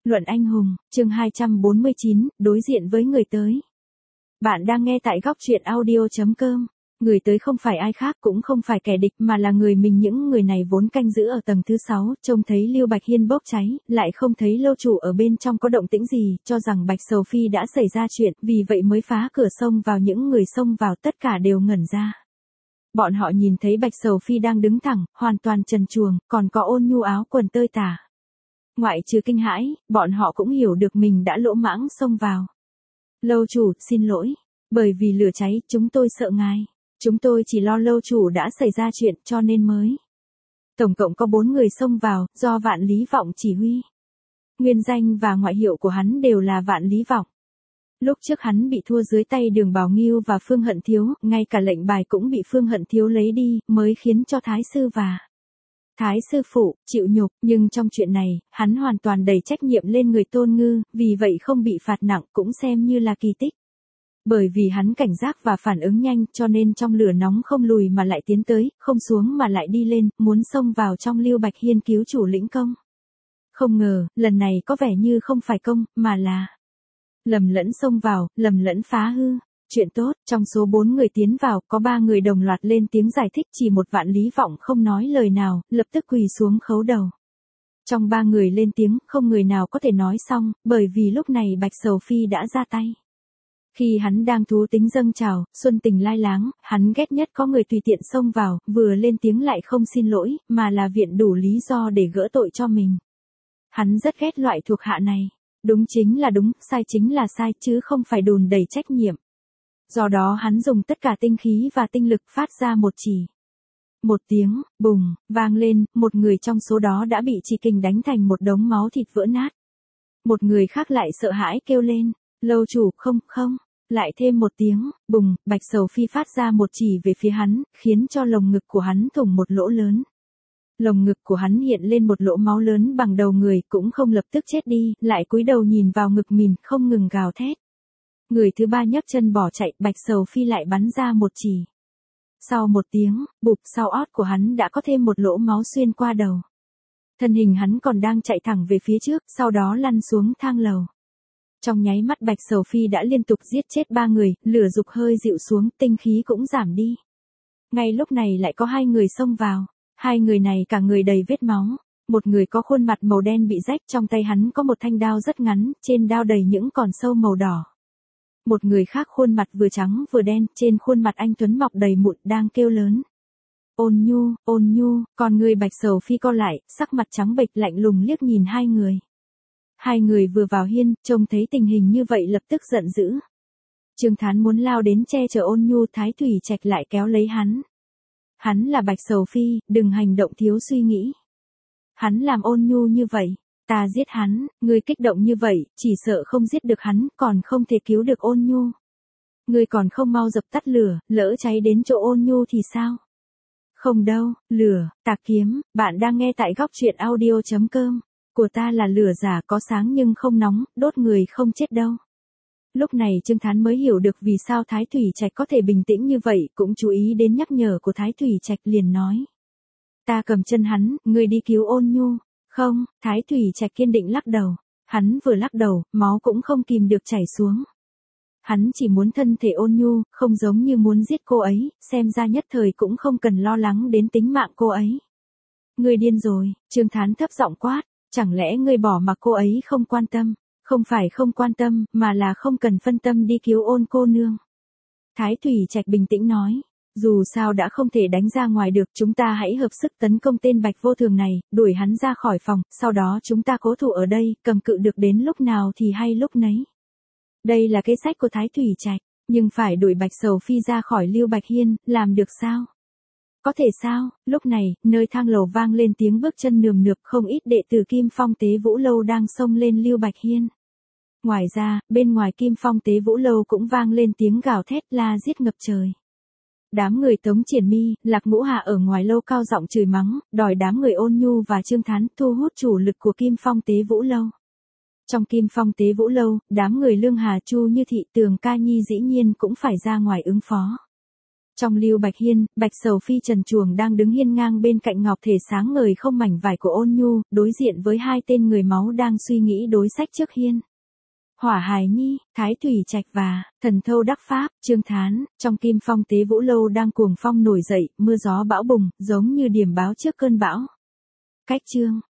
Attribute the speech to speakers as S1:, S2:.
S1: Luận anh hùng, chương 249, đối diện với người tới. Bạn đang nghe tại góc truyện audio.com. Người tới không phải ai khác cũng không phải kẻ địch mà là người mình. Những người này vốn canh giữ ở tầng thứ 6, trông thấy Lưu Bạch Hiên bốc cháy, lại không thấy lâu chủ ở bên trong có động tĩnh gì, cho rằng Bạch Sầu Phi đã xảy ra chuyện, vì vậy mới phá cửa xông vào. Những người xông vào tất cả đều ngẩn ra. Bọn họ nhìn thấy Bạch Sầu Phi đang đứng thẳng, hoàn toàn trần truồng, còn có Ôn Nhu áo quần tơi tả. Ngoại trừ kinh hãi, bọn họ cũng hiểu được mình đã lỗ mãng xông vào. Lâu chủ, xin lỗi. Bởi vì lửa cháy, chúng tôi sợ ngài. Chúng tôi chỉ lo lâu chủ đã xảy ra chuyện cho nên mới. Tổng cộng có 4 người xông vào, do Vạn Lý Vọng chỉ huy. Nguyên danh và ngoại hiệu của hắn đều là Vạn Lý Vọng. Lúc trước hắn bị thua dưới tay Đường Bảo Nghiêu và Phương Hận Thiếu, ngay cả lệnh bài cũng bị Phương Hận Thiếu lấy đi, mới khiến cho Thái sư và Thái sư phụ chịu nhục, nhưng trong chuyện này, hắn hoàn toàn đẩy trách nhiệm lên người Tôn Ngư, vì vậy không bị phạt nặng cũng xem như là kỳ tích. Bởi vì hắn cảnh giác và phản ứng nhanh, cho nên trong lửa nóng không lùi mà lại tiến tới, không xuống mà lại đi lên, muốn xông vào trong Lưu Bạch Hiên cứu chủ lĩnh công. Không ngờ, lần này có vẻ như không phải công, mà là lầm lẫn xông vào, lầm lẫn phá hư. Chuyện tốt, trong số 4 người tiến vào, có 3 người đồng loạt lên tiếng giải thích, chỉ một Vạn Lý Vọng không nói lời nào, lập tức quỳ xuống khấu đầu. Trong 3 người lên tiếng, không người nào có thể nói xong, bởi vì lúc này Bạch Sầu Phi đã ra tay. Khi hắn đang thú tính dâng trào, xuân tình lai láng, hắn ghét nhất có người tùy tiện xông vào, vừa lên tiếng lại không xin lỗi, mà là viện đủ lý do để gỡ tội cho mình. Hắn rất ghét loại thuộc hạ này. Đúng chính là đúng, sai chính là sai, chứ không phải đùn đẩy trách nhiệm. Do đó hắn dùng tất cả tinh khí và tinh lực phát ra một chỉ. Một tiếng, bùng, vang lên, một người trong số đó đã bị chỉ kình đánh thành một đống máu thịt vỡ nát. Một người khác lại sợ hãi kêu lên, lâu chủ, không. Lại thêm một tiếng, bùng, Bạch Sầu Phi phát ra một chỉ về phía hắn, khiến cho lồng ngực của hắn thủng một lỗ lớn. Lồng ngực của hắn hiện lên một lỗ máu lớn bằng đầu người, cũng không lập tức chết đi, lại cúi đầu nhìn vào ngực mình, không ngừng gào thét. Người thứ 3 nhấc chân bỏ chạy, Bạch Sầu Phi lại bắn ra một chỉ. Sau một tiếng, bụp, sau ót của hắn đã có thêm một lỗ máu xuyên qua đầu. Thân hình hắn còn đang chạy thẳng về phía trước, sau đó lăn xuống thang lầu. Trong nháy mắt Bạch Sầu Phi đã liên tục giết chết 3 người, lửa dục hơi dịu xuống, tinh khí cũng giảm đi. Ngay lúc này lại có 2 người xông vào. 2 người này cả người đầy vết máu. Một người có khuôn mặt màu đen bị rách, trong tay hắn có một thanh đao rất ngắn, trên đao đầy những con sâu màu đỏ. Một người khác khuôn mặt vừa trắng vừa đen, trên khuôn mặt anh tuấn mọc đầy mụn, đang kêu lớn. Ôn Nhu, còn người Bạch Sầu Phi co lại, sắc mặt trắng bệch lạnh lùng liếc nhìn 2 người. 2 người vừa vào hiên, trông thấy tình hình như vậy lập tức giận dữ. Trương Thán muốn lao đến che chở Ôn Nhu, Thái Thủy Trạch lại kéo lấy hắn. Hắn là Bạch Sầu Phi, đừng hành động thiếu suy nghĩ. Hắn làm Ôn Nhu như vậy, ta giết hắn, ngươi kích động như vậy, chỉ sợ không giết được hắn, còn không thể cứu được Ôn Nhu. Ngươi còn không mau dập tắt lửa, lỡ cháy đến chỗ Ôn Nhu thì sao? Không đâu, lửa, tà kiếm, bạn đang nghe tại góc truyện audio.com. Của ta là lửa giả, có sáng nhưng không nóng, đốt người không chết đâu. Lúc này Trương Thán mới hiểu được vì sao Thái Thủy Trạch có thể bình tĩnh như vậy, cũng chú ý đến nhắc nhở của Thái Thủy Trạch liền nói. Ta cầm chân hắn, ngươi đi cứu Ôn Nhu. Không, Thái Thủy Trạch kiên định lắc đầu. Hắn vừa lắc đầu, máu cũng không kìm được chảy xuống. Hắn chỉ muốn thân thể Ôn Nhu, không giống như muốn giết cô ấy, xem ra nhất thời cũng không cần lo lắng đến tính mạng cô ấy. Ngươi điên rồi, Trương Thán thấp giọng quát, chẳng lẽ ngươi bỏ mặc cô ấy không quan tâm? Không phải không quan tâm, mà là không cần phân tâm đi cứu Ôn cô nương. Thái Thủy Trạch bình tĩnh nói, dù sao đã không thể đánh ra ngoài được, chúng ta hãy hợp sức tấn công tên Bạch Vô Thường này, đuổi hắn ra khỏi phòng, sau đó chúng ta cố thủ ở đây, cầm cự được đến lúc nào thì hay lúc nấy. Đây là kế sách của Thái Thủy Trạch, nhưng phải đuổi Bạch Sầu Phi ra khỏi Lưu Bạch Hiên, làm được sao? Có thể sao? Lúc này, nơi thang lầu vang lên tiếng bước chân nườm nượp, không ít đệ tử Kim Phong Tế Vũ Lâu đang xông lên Lưu Bạch Hiên. Ngoài ra, bên ngoài Kim Phong Tế Vũ Lâu cũng vang lên tiếng gào thét la giết ngập trời. Đám người Tống Triển Mi, Lạc Ngũ Hà ở ngoài lâu cao giọng chửi mắng, đòi đám người Ôn Nhu và Trương Thán thu hút chủ lực của Kim Phong Tế Vũ Lâu. Trong Kim Phong Tế Vũ Lâu, đám người Lương Hà Chu Như Thị Tường Ca Nhi dĩ nhiên cũng phải ra ngoài ứng phó. Trong Lưu Bạch Hiên, Bạch Sầu Phi trần truồng đang đứng hiên ngang bên cạnh ngọc thể sáng ngời không mảnh vải của Ôn Nhu, đối diện với hai tên người máu đang suy nghĩ đối sách trước hiên. Hỏa Hải Nhi, Thái Thủy Trạch và Thần Thâu Đắc Pháp, Trương Thán, trong Kim Phong Tế Vũ Lâu đang cuồng phong nổi dậy, mưa gió bão bùng, giống như điểm báo trước cơn bão. Cách chương